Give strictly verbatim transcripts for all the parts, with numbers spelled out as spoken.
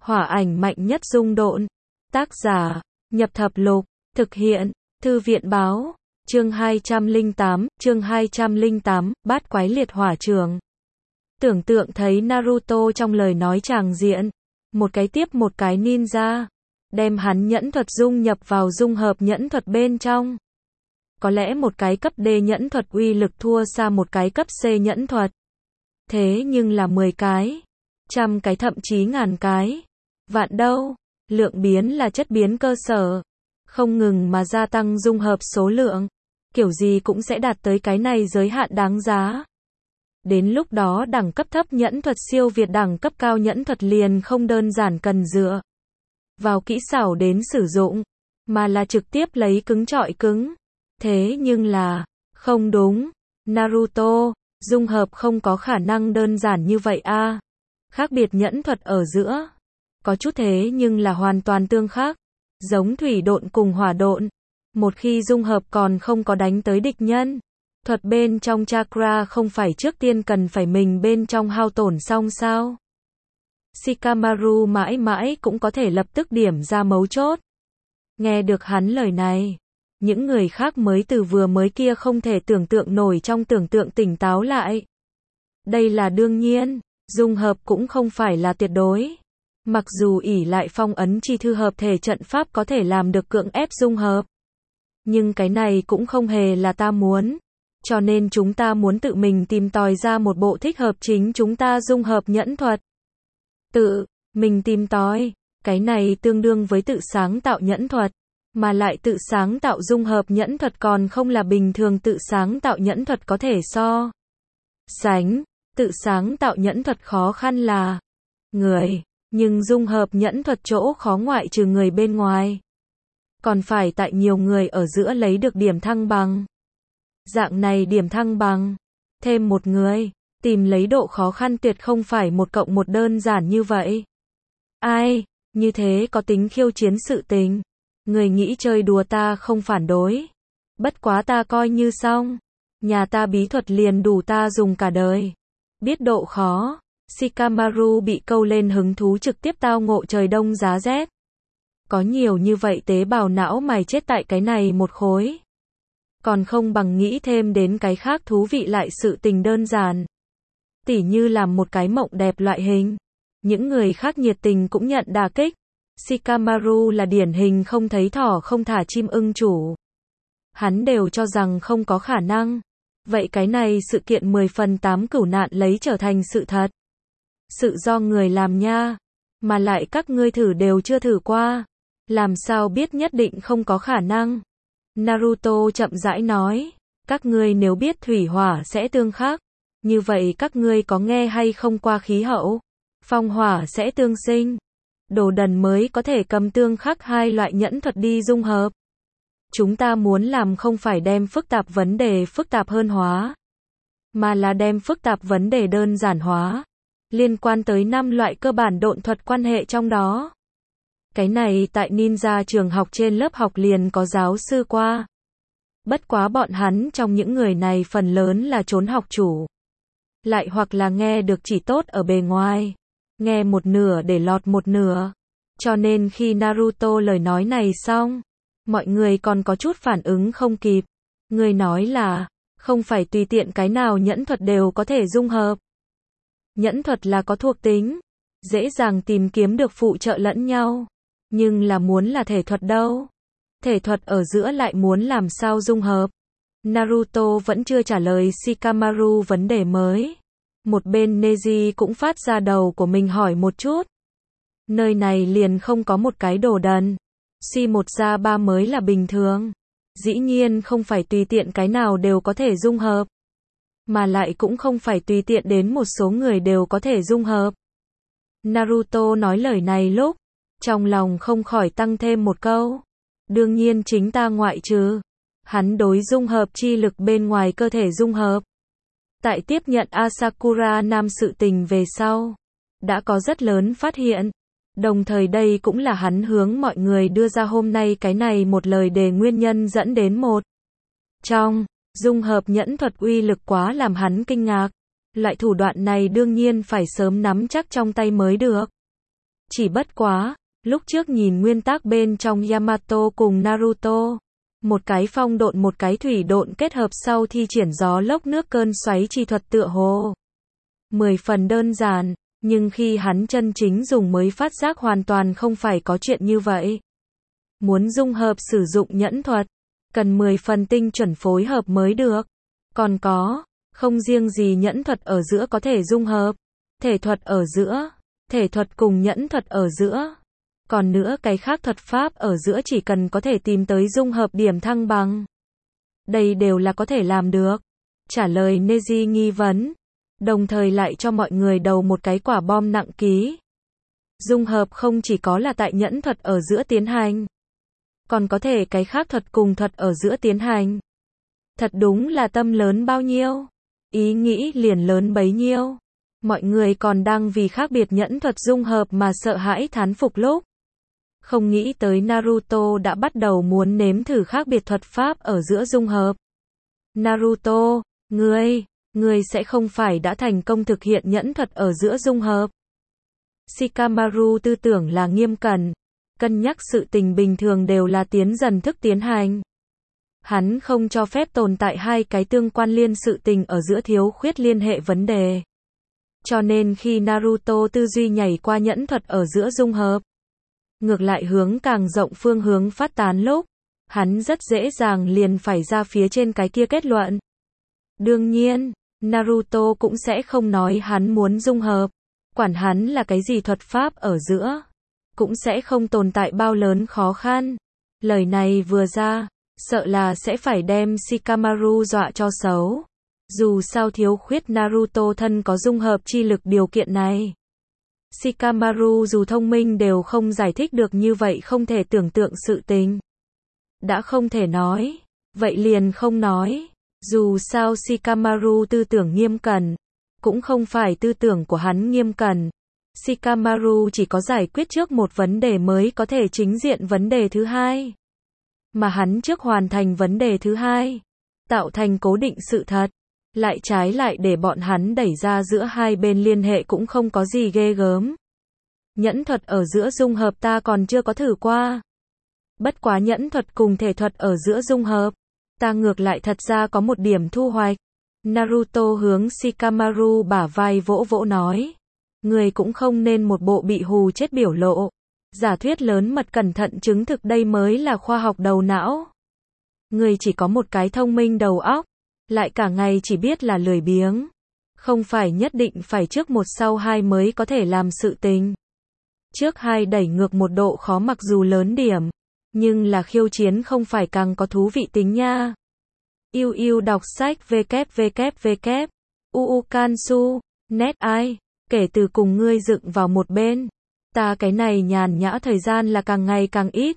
Hỏa ảnh mạnh nhất dung độn. Tác giả, Nhập Thập Lục. Thực hiện, Thư viện Báo. Chương hai trăm lẻ tám, chương hai trăm lẻ tám, Bát Quái Liệt Hỏa Trường. Tưởng tượng thấy Naruto trong lời nói tràng diện. Một cái tiếp một cái ninja. Đem hắn nhẫn thuật dung nhập vào dung hợp nhẫn thuật bên trong. Có lẽ một cái cấp D nhẫn thuật uy lực thua xa một cái cấp C nhẫn thuật. Thế nhưng là mười cái, trăm cái thậm chí ngàn cái, vạn đâu, lượng biến là chất biến cơ sở, không ngừng mà gia tăng dung hợp số lượng, kiểu gì cũng sẽ đạt tới cái này giới hạn đáng giá. Đến lúc đó đẳng cấp thấp nhẫn thuật siêu việt đẳng cấp cao nhẫn thuật liền không đơn giản cần dựa vào kỹ xảo đến sử dụng, mà là trực tiếp lấy cứng trọi cứng. Thế nhưng là, không đúng, Naruto, dung hợp không có khả năng đơn giản như vậy a. À. Khác biệt nhẫn thuật ở giữa, có chút thế nhưng là hoàn toàn tương khác, giống thủy độn cùng hỏa độn, một khi dung hợp còn không có đánh tới địch nhân, thuật bên trong chakra không phải trước tiên cần phải mình bên trong hao tổn xong sao? Shikamaru mãi mãi cũng có thể lập tức điểm ra mấu chốt. Nghe được hắn lời này, những người khác mới từ vừa mới kia không thể tưởng tượng nổi trong tưởng tượng tỉnh táo lại. Đây là đương nhiên, dung hợp cũng không phải là tuyệt đối. Mặc dù ỷ lại phong ấn chi thư hợp thể trận pháp có thể làm được cưỡng ép dung hợp. Nhưng cái này cũng không hề là ta muốn. Cho nên chúng ta muốn tự mình tìm tòi ra một bộ thích hợp chính chúng ta dung hợp nhẫn thuật. Tự, mình tìm tòi, cái này tương đương với tự sáng tạo nhẫn thuật. Mà lại tự sáng tạo dung hợp nhẫn thuật còn không là bình thường tự sáng tạo nhẫn thuật có thể so sánh. Tự sáng tạo nhẫn thuật khó khăn là người, nhưng dung hợp nhẫn thuật chỗ khó ngoại trừ người bên ngoài. Còn phải tại nhiều người ở giữa lấy được điểm thăng bằng. Dạng này điểm thăng bằng, thêm một người, tìm lấy độ khó khăn tuyệt không phải một cộng một đơn giản như vậy. Ai, như thế có tính khiêu chiến sự tình. Người nghĩ chơi đùa ta không phản đối. Bất quá ta coi như xong. Nhà ta bí thuật liền đủ ta dùng cả đời. Biết độ khó. Shikamaru bị câu lên hứng thú trực tiếp tao ngộ trời đông giá rét. Có nhiều như vậy tế bào não mày chết tại cái này một khối. Còn không bằng nghĩ thêm đến cái khác thú vị lại sự tình đơn giản. Tỉ như làm một cái mộng đẹp loại hình. Những người khác nhiệt tình cũng nhận đả kích. Shikamaru là điển hình không thấy thỏ không thả chim ưng chủ. Hắn đều cho rằng không có khả năng. Vậy cái này sự kiện mười phần tám cửu nạn lấy trở thành sự thật. Sự do người làm nha. Mà lại các ngươi thử đều chưa thử qua. Làm sao biết nhất định không có khả năng. Naruto chậm rãi nói. Các ngươi nếu biết thủy hỏa sẽ tương khắc. Như vậy các ngươi có nghe hay không qua khí hậu. Phong hỏa sẽ tương sinh. Đồ đần mới có thể cầm tương khắc hai loại nhẫn thuật đi dung hợp. Chúng ta muốn làm không phải đem phức tạp vấn đề phức tạp hơn hóa, mà là đem phức tạp vấn đề đơn giản hóa, liên quan tới năm loại cơ bản độn thuật quan hệ trong đó. Cái này tại ninja trường học trên lớp học liền có giáo sư qua. Bất quá bọn hắn trong những người này phần lớn là trốn học chủ. Lại hoặc là nghe được chỉ tốt ở bề ngoài. Nghe một nửa để lọt một nửa. Cho nên khi Naruto lời nói này xong, mọi người còn có chút phản ứng không kịp. Người nói là, không phải tùy tiện cái nào nhẫn thuật đều có thể dung hợp. Nhẫn thuật là có thuộc tính, dễ dàng tìm kiếm được phụ trợ lẫn nhau. Nhưng là muốn là thể thuật đâu? Thể thuật ở giữa lại muốn làm sao dung hợp? Naruto vẫn chưa trả lời Shikamaru vấn đề mới. Một bên Neji cũng phát ra đầu của mình hỏi một chút. Nơi này liền không có một cái đồ đần. Suy một ra ba mới là bình thường. Dĩ nhiên không phải tùy tiện cái nào đều có thể dung hợp. Mà lại cũng không phải tùy tiện đến một số người đều có thể dung hợp. Naruto nói lời này lúc, trong lòng không khỏi tăng thêm một câu. Đương nhiên chính ta ngoại trừ. Hắn đối dung hợp chi lực bên ngoài cơ thể dung hợp. Tại tiếp nhận Asakura Nam sự tình về sau, đã có rất lớn phát hiện. Đồng thời đây cũng là hắn hướng mọi người đưa ra hôm nay cái này một lời đề nguyên nhân dẫn đến một. Trong, dung hợp nhẫn thuật uy lực quá làm hắn kinh ngạc. Loại thủ đoạn này đương nhiên phải sớm nắm chắc trong tay mới được. Chỉ bất quá, lúc trước nhìn nguyên tắc bên trong Yamato cùng Naruto, một cái phong độn một cái thủy độn kết hợp sau thi triển gió lốc nước cơn xoáy chi thuật tựa hồ mười phần đơn giản, nhưng khi hắn chân chính dùng mới phát giác hoàn toàn không phải có chuyện như vậy. Muốn dung hợp sử dụng nhẫn thuật, cần mười phần tinh chuẩn phối hợp mới được. Còn có, không riêng gì nhẫn thuật ở giữa có thể dung hợp, thể thuật ở giữa, thể thuật cùng nhẫn thuật ở giữa. Còn nữa cái khác thuật pháp ở giữa chỉ cần có thể tìm tới dung hợp điểm thăng bằng. Đây đều là có thể làm được. Trả lời Neji nghi vấn, đồng thời lại cho mọi người đầu một cái quả bom nặng ký. Dung hợp không chỉ có là tại nhẫn thuật ở giữa tiến hành, còn có thể cái khác thuật cùng thuật ở giữa tiến hành. Thật đúng là tâm lớn bao nhiêu, ý nghĩ liền lớn bấy nhiêu. Mọi người còn đang vì khác biệt nhẫn thuật dung hợp mà sợ hãi thán phục lúc. Không nghĩ tới Naruto đã bắt đầu muốn nếm thử khác biệt thuật pháp ở giữa dung hợp. Naruto, ngươi, ngươi sẽ không phải đã thành công thực hiện nhẫn thuật ở giữa dung hợp. Shikamaru tư tưởng là nghiêm cẩn, cân nhắc sự tình bình thường đều là tiến dần thức tiến hành. Hắn không cho phép tồn tại hai cái tương quan liên sự tình ở giữa thiếu khuyết liên hệ vấn đề. Cho nên khi Naruto tư duy nhảy qua nhẫn thuật ở giữa dung hợp, ngược lại hướng càng rộng phương hướng phát tán lúc, hắn rất dễ dàng liền phải ra phía trên cái kia kết luận. Đương nhiên, Naruto cũng sẽ không nói hắn muốn dung hợp, quản hắn là cái gì thuật pháp ở giữa, cũng sẽ không tồn tại bao lớn khó khăn. Lời này vừa ra, sợ là sẽ phải đem Shikamaru dọa cho xấu. Dù sao thiếu khuyết Naruto thân có dung hợp chi lực điều kiện này. Shikamaru dù thông minh đều không giải thích được như vậy không thể tưởng tượng sự tình. Đã không thể nói, vậy liền không nói. Dù sao Shikamaru tư tưởng nghiêm cẩn, cũng không phải tư tưởng của hắn nghiêm cẩn. Shikamaru chỉ có giải quyết trước một vấn đề mới có thể chính diện vấn đề thứ hai. Mà hắn trước hoàn thành vấn đề thứ hai, tạo thành cố định sự thật, lại trái lại để bọn hắn đẩy ra giữa hai bên liên hệ cũng không có gì ghê gớm. Nhẫn thuật ở giữa dung hợp ta còn chưa có thử qua. Bất quá nhẫn thuật cùng thể thuật ở giữa dung hợp, ta ngược lại thật ra có một điểm thu hoạch. Naruto hướng Shikamaru bả vai vỗ vỗ nói. Người cũng không nên một bộ bị hù chết biểu lộ. Giả thuyết lớn mật cẩn thận chứng thực đây mới là khoa học đầu não. Người chỉ có một cái thông minh đầu óc, lại cả ngày chỉ biết là lười biếng. Không phải nhất định phải trước một sau hai mới có thể làm sự tình. Trước hai đẩy ngược một độ khó mặc dù lớn điểm, nhưng là khiêu chiến không phải càng có thú vị tính nha. Yêu yêu đọc sách www. Uukansu, net ai, kể từ cùng ngươi dựng vào một bên. Ta cái này nhàn nhã thời gian là càng ngày càng ít.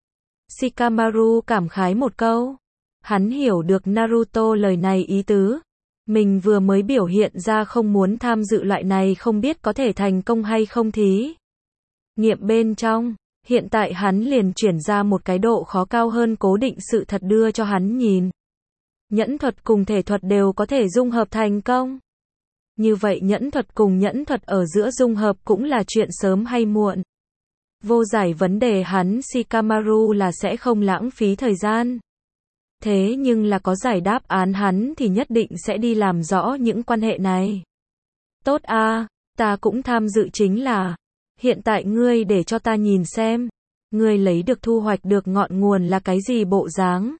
Shikamaru cảm khái một câu. Hắn hiểu được Naruto lời này ý tứ. Mình vừa mới biểu hiện ra không muốn tham dự loại này không biết có thể thành công hay không thí nghiệm bên trong. Hiện tại hắn liền chuyển ra một cái độ khó cao hơn cố định sự thật đưa cho hắn nhìn. Nhẫn thuật cùng thể thuật đều có thể dung hợp thành công. Như vậy nhẫn thuật cùng nhẫn thuật ở giữa dung hợp cũng là chuyện sớm hay muộn. Vô giải vấn đề hắn Shikamaru là sẽ không lãng phí thời gian. Thế nhưng là có giải đáp án hắn thì nhất định sẽ đi làm rõ những quan hệ này. Tốt a, ta cũng tham dự chính là. Hiện tại ngươi để cho ta nhìn xem. Ngươi lấy được thu hoạch được ngọn nguồn là cái gì bộ dáng.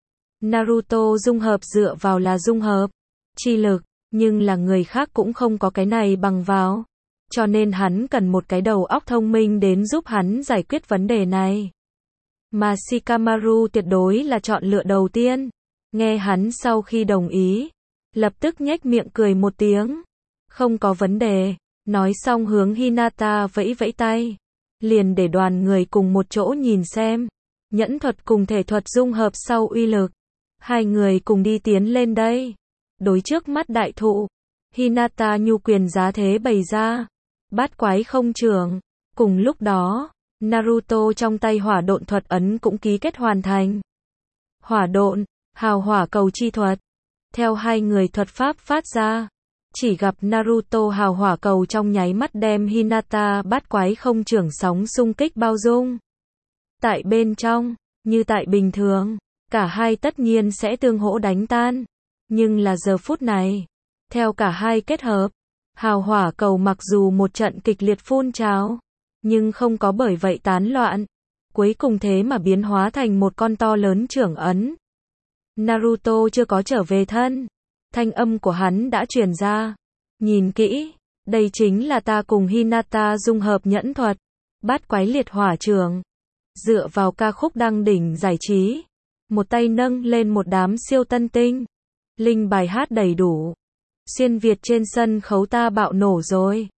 Naruto dung hợp dựa vào là dung hợp chi lực, nhưng là người khác cũng không có cái này bằng vào. Cho nên hắn cần một cái đầu óc thông minh đến giúp hắn giải quyết vấn đề này. Mà Shikamaru tuyệt đối là chọn lựa đầu tiên. Nghe hắn sau khi đồng ý, lập tức nhếch miệng cười một tiếng. Không có vấn đề, nói xong hướng Hinata vẫy vẫy tay. Liền để đoàn người cùng một chỗ nhìn xem. Nhẫn thuật cùng thể thuật dung hợp sau uy lực. Hai người cùng đi tiến lên đây. Đối trước mắt đại thụ. Hinata nhu quyền giá thế bày ra. Bát quái không trưởng. Cùng lúc đó, Naruto trong tay hỏa độn thuật ấn cũng ký kết hoàn thành. Hỏa độn, hào hỏa cầu chi thuật. Theo hai người thuật pháp phát ra, chỉ gặp Naruto hào hỏa cầu trong nháy mắt đem Hinata bát quái không trưởng sóng xung kích bao dung. Tại bên trong, như tại bình thường, cả hai tất nhiên sẽ tương hỗ đánh tan. Nhưng là giờ phút này, theo cả hai kết hợp, hào hỏa cầu mặc dù một trận kịch liệt phun trào, nhưng không có bởi vậy tán loạn. Cuối cùng thế mà biến hóa thành một con to lớn trưởng ấn. Naruto chưa có trở về thân. Thanh âm của hắn đã truyền ra. Nhìn kỹ, đây chính là ta cùng Hinata dung hợp nhẫn thuật. Bát quái liệt hỏa trường. Dựa vào ca khúc đăng đỉnh giải trí. Một tay nâng lên một đám siêu tân tinh. Linh bài hát đầy đủ. Xuyên Việt trên sân khấu ta bạo nổ rồi.